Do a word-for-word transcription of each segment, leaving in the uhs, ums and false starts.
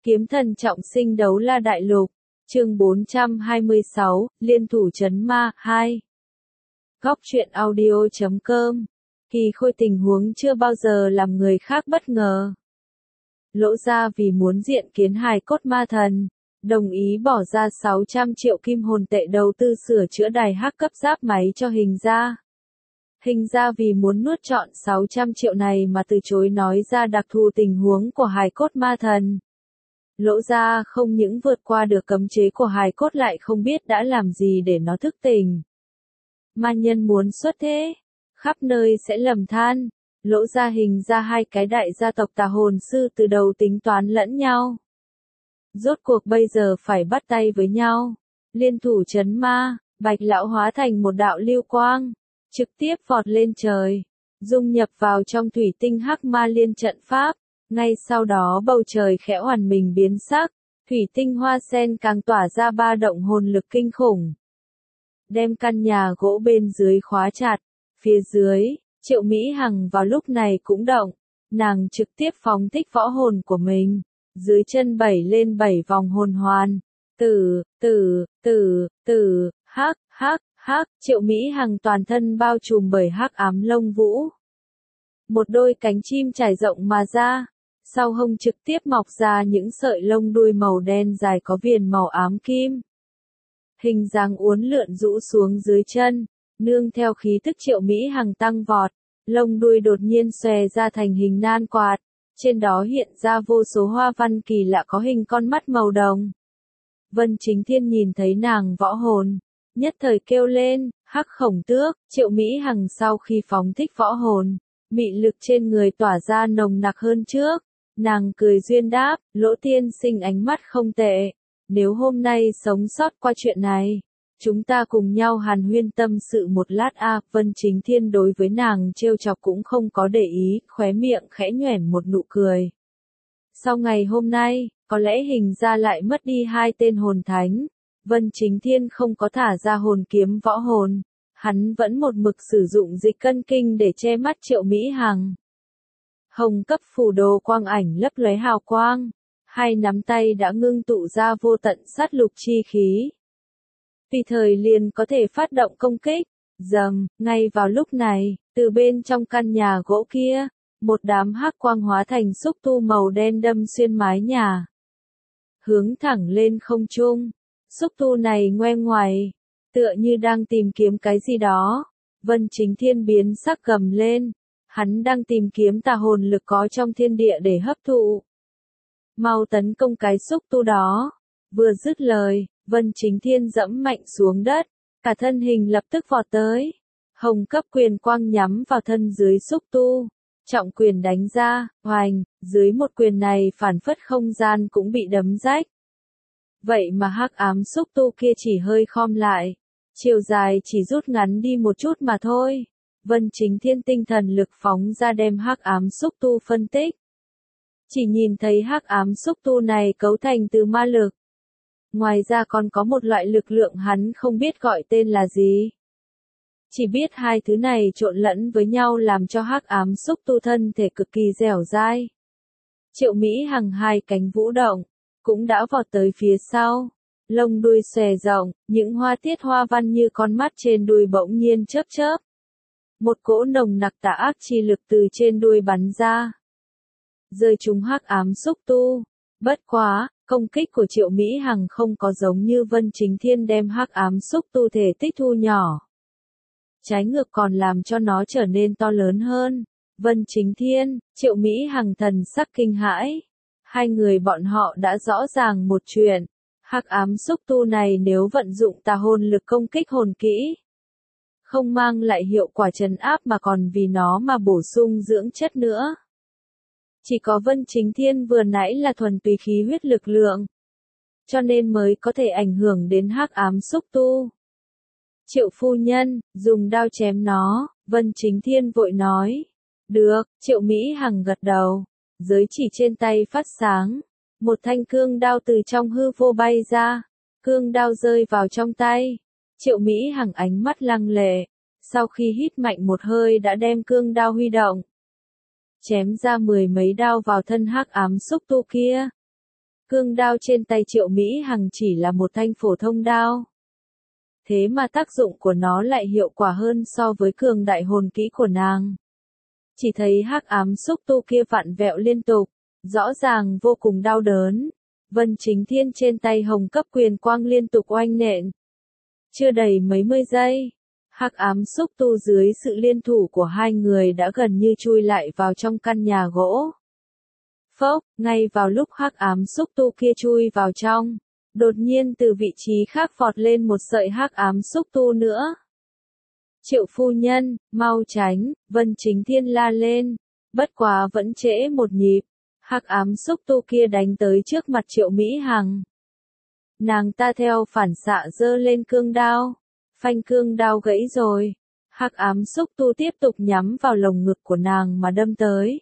Kiếm thần trọng sinh đấu la đại lục, chương bốn trăm hai mươi sáu, liên thủ trấn ma, hai. Góc truyện audio chấm com. Kỳ Khôi tình huống chưa bao giờ làm người khác bất ngờ. Lỗ Gia vì muốn diện kiến hài cốt ma thần, đồng ý bỏ ra sáu trăm triệu kim hồn tệ đầu tư sửa chữa đài hắc cấp giáp máy cho Hình gia. Hình gia vì muốn nuốt trọn sáu trăm triệu này mà từ chối nói ra đặc thù tình huống của hài cốt ma thần. Lỗ Gia không những vượt qua được cấm chế của hài cốt lại không biết đã làm gì để nó thức tỉnh. Ma nhân muốn xuất thế, khắp nơi sẽ lầm than. Lỗ Gia Hình gia hai cái đại gia tộc tà hồn sư từ đầu tính toán lẫn nhau. Rốt cuộc bây giờ phải bắt tay với nhau. Liên thủ trấn ma, Bạch lão hóa thành một đạo lưu quang, trực tiếp vọt lên trời, dung nhập vào trong thủy tinh hắc ma liên trận pháp. Ngay sau đó bầu trời khẽ hoàn mình biến sắc, thủy tinh hoa sen càng tỏa ra ba động hồn lực kinh khủng. Đem căn nhà gỗ bên dưới khóa chặt, phía dưới, Triệu Mỹ Hằng vào lúc này cũng động, nàng trực tiếp phóng thích võ hồn của mình, dưới chân bảy lên bảy vòng hồn hoàn, tử, tử, tử, tử, hắc, hắc, hắc, Triệu Mỹ Hằng toàn thân bao trùm bởi hắc ám lông vũ. Một đôi cánh chim trải rộng mà ra. Sau hông trực tiếp mọc ra những sợi lông đuôi màu đen dài có viền màu ám kim. Hình dáng uốn lượn rũ xuống dưới chân, nương theo khí tức Triệu Mỹ Hằng tăng vọt, lông đuôi đột nhiên xòe ra thành hình nan quạt, trên đó hiện ra vô số hoa văn kỳ lạ có hình con mắt màu đồng. Vân Chính Thiên nhìn thấy nàng võ hồn, nhất thời kêu lên, hắc khổng tước. Triệu Mỹ Hằng sau khi phóng thích võ hồn, mị lực trên người tỏa ra nồng nặc hơn trước. Nàng cười duyên đáp, Lỗ tiên sinh ánh mắt không tệ. Nếu hôm nay sống sót qua chuyện này, chúng ta cùng nhau hàn huyên tâm sự một lát a. À, Vân Chính Thiên đối với nàng trêu chọc cũng không có để ý, khóe miệng khẽ nhoẻn một nụ cười. Sau ngày hôm nay, có lẽ Hình gia lại mất đi hai tên hồn thánh. Vân Chính Thiên không có thả ra hồn kiếm võ hồn. Hắn vẫn một mực sử dụng dịch cân kinh để che mắt Triệu Mỹ Hằng. Hồng cấp phù đồ quang ảnh lấp lóe hào quang, hai nắm tay đã ngưng tụ ra vô tận sát lục chi khí. Tùy thời liền có thể phát động công kích. Dầm, ngay vào lúc này, từ bên trong căn nhà gỗ kia, một đám hắc quang hóa thành xúc tu màu đen đâm xuyên mái nhà. Hướng thẳng lên không trung, xúc tu này ngoe ngoải, tựa như đang tìm kiếm cái gì đó. Vân Chính Thiên biến sắc gầm lên. Hắn đang tìm kiếm tà hồn lực có trong thiên địa để hấp thụ. Mau tấn công cái xúc tu đó. Vừa dứt lời, Vân Chính Thiên dẫm mạnh xuống đất, cả thân hình lập tức vọt tới. Hồng cấp quyền quang nhắm vào thân dưới xúc tu. Trọng quyền đánh ra, hoành, dưới một quyền này phản phất không gian cũng bị đấm rách. Vậy mà hắc ám xúc tu kia chỉ hơi khom lại. Chiều dài chỉ rút ngắn đi một chút mà thôi. Vân Chính Thiên tinh thần lực phóng ra đem hắc ám xúc tu phân tích. Chỉ nhìn thấy hắc ám xúc tu này cấu thành từ ma lực. Ngoài ra còn có một loại lực lượng hắn không biết gọi tên là gì. Chỉ biết hai thứ này trộn lẫn với nhau làm cho hắc ám xúc tu thân thể cực kỳ dẻo dai. Triệu Mỹ Hằng hai cánh vũ động, cũng đã vọt tới phía sau. Lông đuôi xòe rộng, những hoa tiết hoa văn như con mắt trên đuôi bỗng nhiên chớp chớp. Một cỗ nồng nặc tà ác chi lực từ trên đuôi bắn ra. Rơi trúng hắc ám xúc tu. Bất quá, công kích của Triệu Mỹ Hằng không có giống như Vân Chính Thiên đem hắc ám xúc tu thể tích thu nhỏ. Trái ngược còn làm cho nó trở nên to lớn hơn. Vân Chính Thiên, Triệu Mỹ Hằng thần sắc kinh hãi. Hai người bọn họ đã rõ ràng một chuyện. Hắc ám xúc tu này nếu vận dụng tà hồn lực công kích hồn kỹ, không mang lại hiệu quả trấn áp mà còn vì nó mà bổ sung dưỡng chất nữa. Chỉ có Vân Chính Thiên vừa nãy là thuần túy khí huyết lực lượng, cho nên mới có thể ảnh hưởng đến hắc ám xúc tu. Triệu phu nhân, dùng đao chém nó, Vân Chính Thiên vội nói. Được, Triệu Mỹ Hằng gật đầu, giới chỉ trên tay phát sáng. Một thanh cương đao từ trong hư vô bay ra, cương đao rơi vào trong tay. Triệu Mỹ Hằng ánh mắt lăng lệ, sau khi hít mạnh một hơi đã đem cương đao huy động. Chém ra mười mấy đao vào thân hắc ám xúc tu kia. Cương đao trên tay Triệu Mỹ Hằng chỉ là một thanh phổ thông đao. Thế mà tác dụng của nó lại hiệu quả hơn so với cường đại hồn kỹ của nàng. Chỉ thấy hắc ám xúc tu kia vặn vẹo liên tục, rõ ràng vô cùng đau đớn. Vân Chính Thiên trên tay hồng cấp quyền quang liên tục oanh nện. Chưa đầy mấy mươi giây, hắc ám xúc tu dưới sự liên thủ của hai người đã gần như chui lại vào trong căn nhà gỗ. Phốc, ngay vào lúc hắc ám xúc tu kia chui vào trong, đột nhiên từ vị trí khác vọt lên một sợi hắc ám xúc tu nữa. Triệu phu nhân, mau tránh, Vân Chính Thiên la lên, bất quá vẫn trễ một nhịp, hắc ám xúc tu kia đánh tới trước mặt Triệu Mỹ Hằng. Nàng ta theo phản xạ giơ lên cương đao, phanh cương đao gãy rồi, hắc ám xúc tu tiếp tục nhắm vào lồng ngực của nàng mà đâm tới.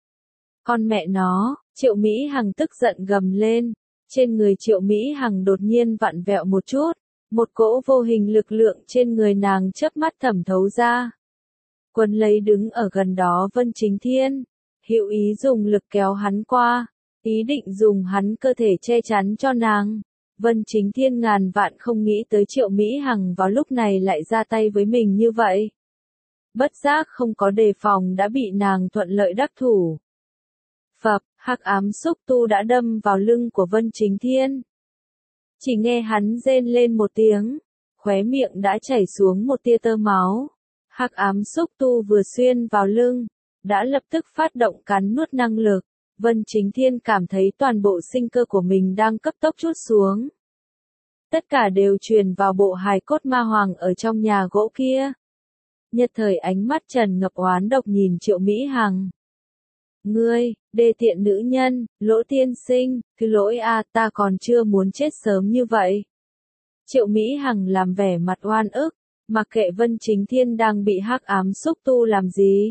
Con mẹ nó, Triệu Mỹ Hằng tức giận gầm lên, trên người Triệu Mỹ Hằng đột nhiên vặn vẹo một chút, một cỗ vô hình lực lượng trên người nàng chớp mắt thẩm thấu ra. Quấn lấy đứng ở gần đó Vân Chính Thiên, hữu ý dùng lực kéo hắn qua, ý định dùng hắn cơ thể che chắn cho nàng. Vân Chính Thiên ngàn vạn không nghĩ tới Triệu Mỹ Hằng vào lúc này lại ra tay với mình như vậy. Bất giác không có đề phòng đã bị nàng thuận lợi đắc thủ. Phập, hắc ám xúc tu đã đâm vào lưng của Vân Chính Thiên. Chỉ nghe hắn rên lên một tiếng, khóe miệng đã chảy xuống một tia tơ máu. Hắc ám xúc tu vừa xuyên vào lưng, đã lập tức phát động cắn nuốt năng lực. Vân Chính Thiên cảm thấy toàn bộ sinh cơ của mình đang cấp tốc trút xuống. Tất cả đều truyền vào bộ hài cốt ma hoàng ở trong nhà gỗ kia. Nhất thời ánh mắt Trần Ngập oán độc nhìn Triệu Mỹ Hằng. Ngươi, đê tiện nữ nhân, Lỗ tiên sinh, thứ lỗi a, ta còn chưa muốn chết sớm như vậy. Triệu Mỹ Hằng làm vẻ mặt oan ức, mặc kệ Vân Chính Thiên đang bị hắc ám xúc tu làm gì.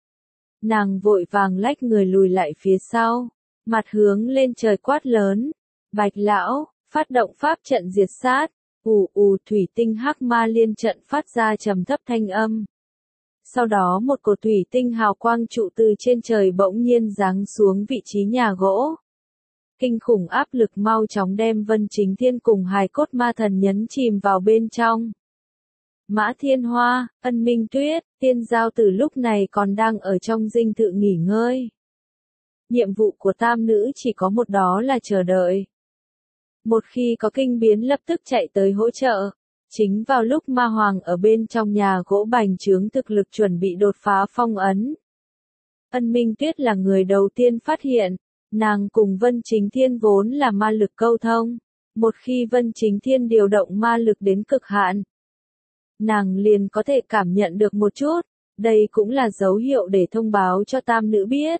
Nàng vội vàng lách người lùi lại phía sau, mặt hướng lên trời quát lớn. Bạch lão, phát động pháp trận diệt sát, ù ù thủy tinh hắc ma liên trận phát ra trầm thấp thanh âm. Sau đó một cột thủy tinh hào quang trụ từ trên trời bỗng nhiên giáng xuống vị trí nhà gỗ. Kinh khủng áp lực mau chóng đem Vân Chính Thiên cùng hài cốt ma thần nhấn chìm vào bên trong. Mã Thiên Hoa, Ân Minh Tuyết, Tiên Giao từ lúc này còn đang ở trong dinh thự nghỉ ngơi. Nhiệm vụ của tam nữ chỉ có một, đó là chờ đợi. Một khi có kinh biến lập tức chạy tới hỗ trợ. Chính vào lúc ma hoàng ở bên trong nhà gỗ bành trướng thực lực chuẩn bị đột phá phong ấn. Ân Minh Tuyết là người đầu tiên phát hiện, nàng cùng Vân Chính Thiên vốn là ma lực câu thông. Một khi Vân Chính Thiên điều động ma lực đến cực hạn, nàng liền có thể cảm nhận được một chút, đây cũng là dấu hiệu để thông báo cho tam nữ biết.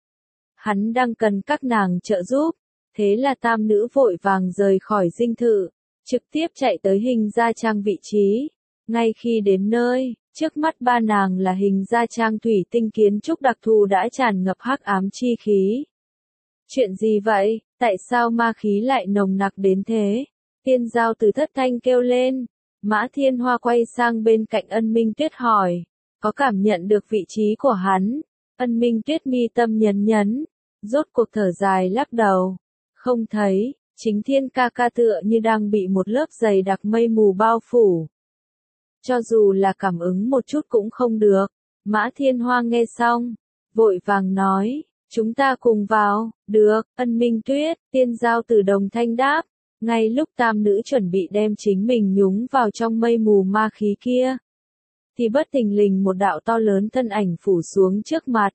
Hắn đang cần các nàng trợ giúp, thế là tam nữ vội vàng rời khỏi dinh thự, trực tiếp chạy tới hình gia trang vị trí. Ngay khi đến nơi, trước mắt ba nàng là hình gia trang thủy tinh kiến trúc đặc thù đã tràn ngập hắc ám chi khí. Chuyện gì vậy, tại sao ma khí lại nồng nặc đến thế? Tiên Giao từ thất thanh kêu lên. Mã Thiên Hoa quay sang bên cạnh Ân Minh Tuyết hỏi, có cảm nhận được vị trí của hắn? Ân Minh Tuyết mi tâm nhấn nhấn, rốt cuộc thở dài lắc đầu. Không thấy, Chính Thiên ca ca tựa như đang bị một lớp dày đặc mây mù bao phủ. Cho dù là cảm ứng một chút cũng không được. Mã Thiên Hoa nghe xong, vội vàng nói, chúng ta cùng vào. Được, Ân Minh Tuyết, Tiên Giao từ đồng thanh đáp. Ngay lúc tam nữ chuẩn bị đem chính mình nhúng vào trong mây mù ma khí kia, thì bất thình lình một đạo to lớn thân ảnh phủ xuống trước mặt.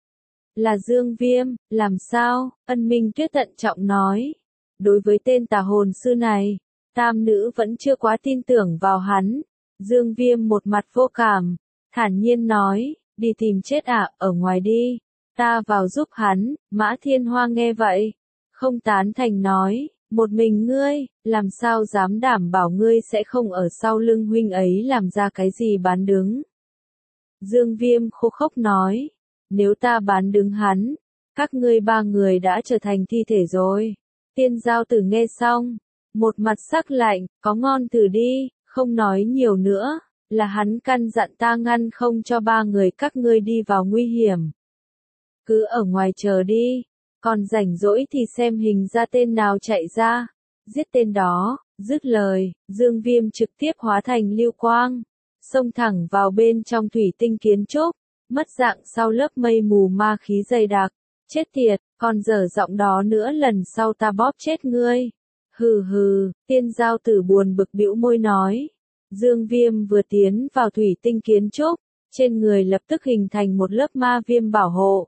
Là Dương Viêm, làm sao? Ân Minh Tuyết tận trọng nói. Đối với tên tà hồn sư này, tam nữ vẫn chưa quá tin tưởng vào hắn. Dương Viêm một mặt vô cảm, thản nhiên nói, đi tìm chết ạ, à, ở ngoài đi, ta vào giúp hắn. Mã Thiên Hoa nghe vậy, không tán thành nói, một mình ngươi, làm sao dám đảm bảo ngươi sẽ không ở sau lưng huynh ấy làm ra cái gì bán đứng. Dương Viêm khô khốc nói, nếu ta bán đứng hắn, các ngươi ba người đã trở thành thi thể rồi. Tiên Giao Tử nghe xong, một mặt sắc lạnh, có ngon thử đi, không nói nhiều nữa, là hắn căn dặn ta ngăn không cho ba người các ngươi đi vào nguy hiểm. Cứ ở ngoài chờ đi, còn rảnh rỗi thì xem hình ra tên nào chạy ra, giết tên đó. Dứt lời, Dương Viêm trực tiếp hóa thành lưu quang, xông thẳng vào bên trong thủy tinh kiến trúc, mất dạng sau lớp mây mù ma khí dày đặc. Chết tiệt, còn dở giọng đó nữa lần sau ta bóp chết ngươi. Hừ hừ, Tiên Giao Tử buồn bực bĩu môi nói. Dương Viêm vừa tiến vào thủy tinh kiến trúc, trên người lập tức hình thành một lớp ma viêm bảo hộ.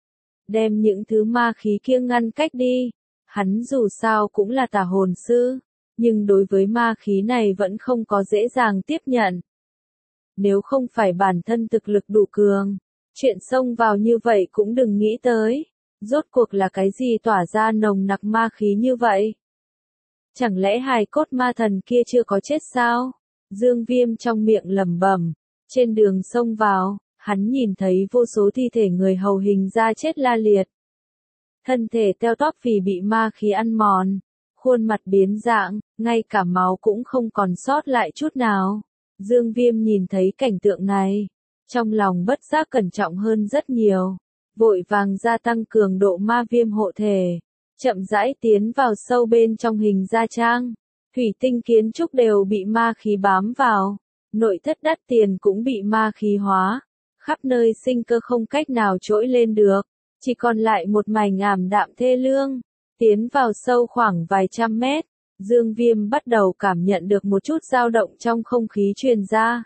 Đem những thứ ma khí kia ngăn cách đi. Hắn dù sao cũng là tà hồn sư, nhưng đối với ma khí này vẫn không có dễ dàng tiếp nhận. Nếu không phải bản thân thực lực đủ cường, chuyện xông vào như vậy cũng đừng nghĩ tới. Rốt cuộc là cái gì tỏa ra nồng nặc ma khí như vậy? Chẳng lẽ hài cốt ma thần kia chưa có chết sao? Dương Viêm trong miệng lẩm bẩm. Trên đường xông vào, hắn nhìn thấy vô số thi thể người hầu hình ra chết la liệt. Thân thể teo tóp vì bị ma khí ăn mòn, khuôn mặt biến dạng, ngay cả máu cũng không còn sót lại chút nào. Dương Viêm nhìn thấy cảnh tượng này, trong lòng bất giác cẩn trọng hơn rất nhiều, vội vàng gia tăng cường độ ma viêm hộ thể, chậm rãi tiến vào sâu bên trong hình gia trang. Thủy tinh kiến trúc đều bị ma khí bám vào, nội thất đắt tiền cũng bị ma khí hóa, khắp nơi sinh cơ không cách nào trỗi lên được, chỉ còn lại một mảnh ảm đạm thê lương. Tiến vào sâu khoảng vài trăm mét, Dương Viêm bắt đầu cảm nhận được một chút dao động trong không khí truyền ra.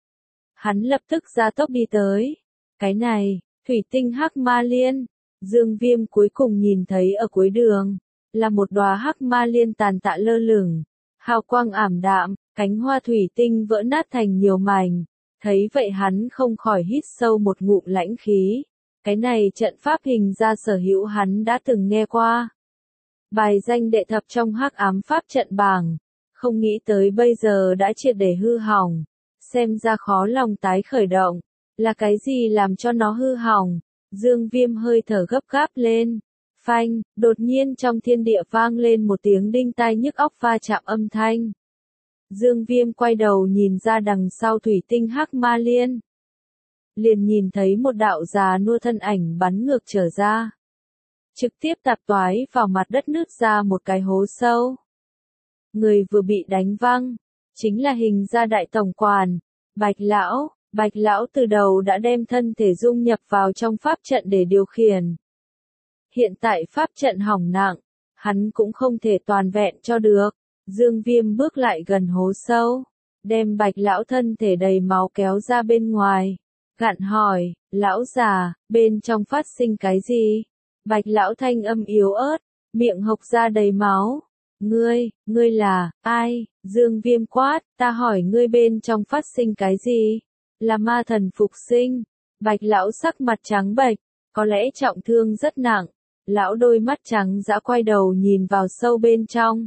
Hắn lập tức ra tốc đi tới. Cái này, thủy tinh hắc ma liên. Dương Viêm cuối cùng nhìn thấy ở cuối đường, là một đóa hắc ma liên tàn tạ lơ lửng, hào quang ảm đạm, cánh hoa thủy tinh vỡ nát thành nhiều mảnh. Thấy vậy hắn không khỏi hít sâu một ngụm lãnh khí. Cái này trận pháp hình ra sở hữu hắn đã từng nghe qua. Bài danh đệ thập trong hắc ám pháp trận bảng, không nghĩ tới bây giờ đã triệt để hư hỏng, xem ra khó lòng tái khởi động, là cái gì làm cho nó hư hỏng? Dương Viêm hơi thở gấp gáp lên, phanh, đột nhiên trong thiên địa vang lên một tiếng đinh tai nhức óc va chạm âm thanh. Dương Viêm quay đầu nhìn ra đằng sau thủy tinh hắc ma liên, liền nhìn thấy một đạo già nua thân ảnh bắn ngược trở ra, trực tiếp tạp toái vào mặt đất nứt ra một cái hố sâu. Người vừa bị đánh văng, chính là hình gia đại tổng quản, Bạch Lão. Bạch Lão từ đầu đã đem thân thể dung nhập vào trong pháp trận để điều khiển. Hiện tại pháp trận hỏng nặng, hắn cũng không thể toàn vẹn cho được. Dương Viêm bước lại gần hố sâu, đem Bạch Lão thân thể đầy máu kéo ra bên ngoài. Gạn hỏi, lão già, bên trong phát sinh cái gì? Bạch Lão thanh âm yếu ớt, miệng hộc ra đầy máu. Ngươi, ngươi là, ai? Dương Viêm quát, ta hỏi ngươi bên trong phát sinh cái gì? Là ma thần phục sinh. Bạch Lão sắc mặt trắng bệch, có lẽ trọng thương rất nặng. Lão đôi mắt trắng dã quay đầu nhìn vào sâu bên trong.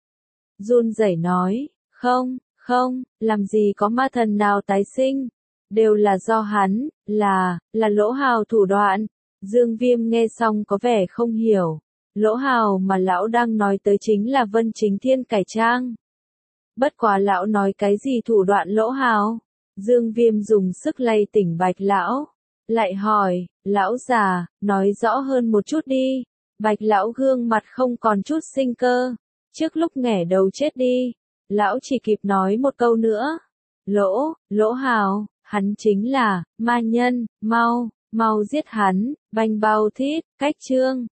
Run rẩy nói, không, không, làm gì có ma thần nào tái sinh. Đều là do hắn, là, là Lỗ Hào thủ đoạn. Dương Viêm nghe xong có vẻ không hiểu. Lỗ Hào mà lão đang nói tới chính là Vân Chính Thiên cải trang. Bất quá lão nói cái gì thủ đoạn Lỗ Hào? Dương Viêm dùng sức lay tỉnh Bạch Lão. Lại hỏi, lão già, nói rõ hơn một chút đi. Bạch Lão gương mặt không còn chút sinh cơ. Trước lúc nghẻ đầu chết đi, lão chỉ kịp nói một câu nữa. Lỗ, Lỗ Hào, hắn chính là, ma nhân, mau, mau giết hắn, banh bao thít, cách chương.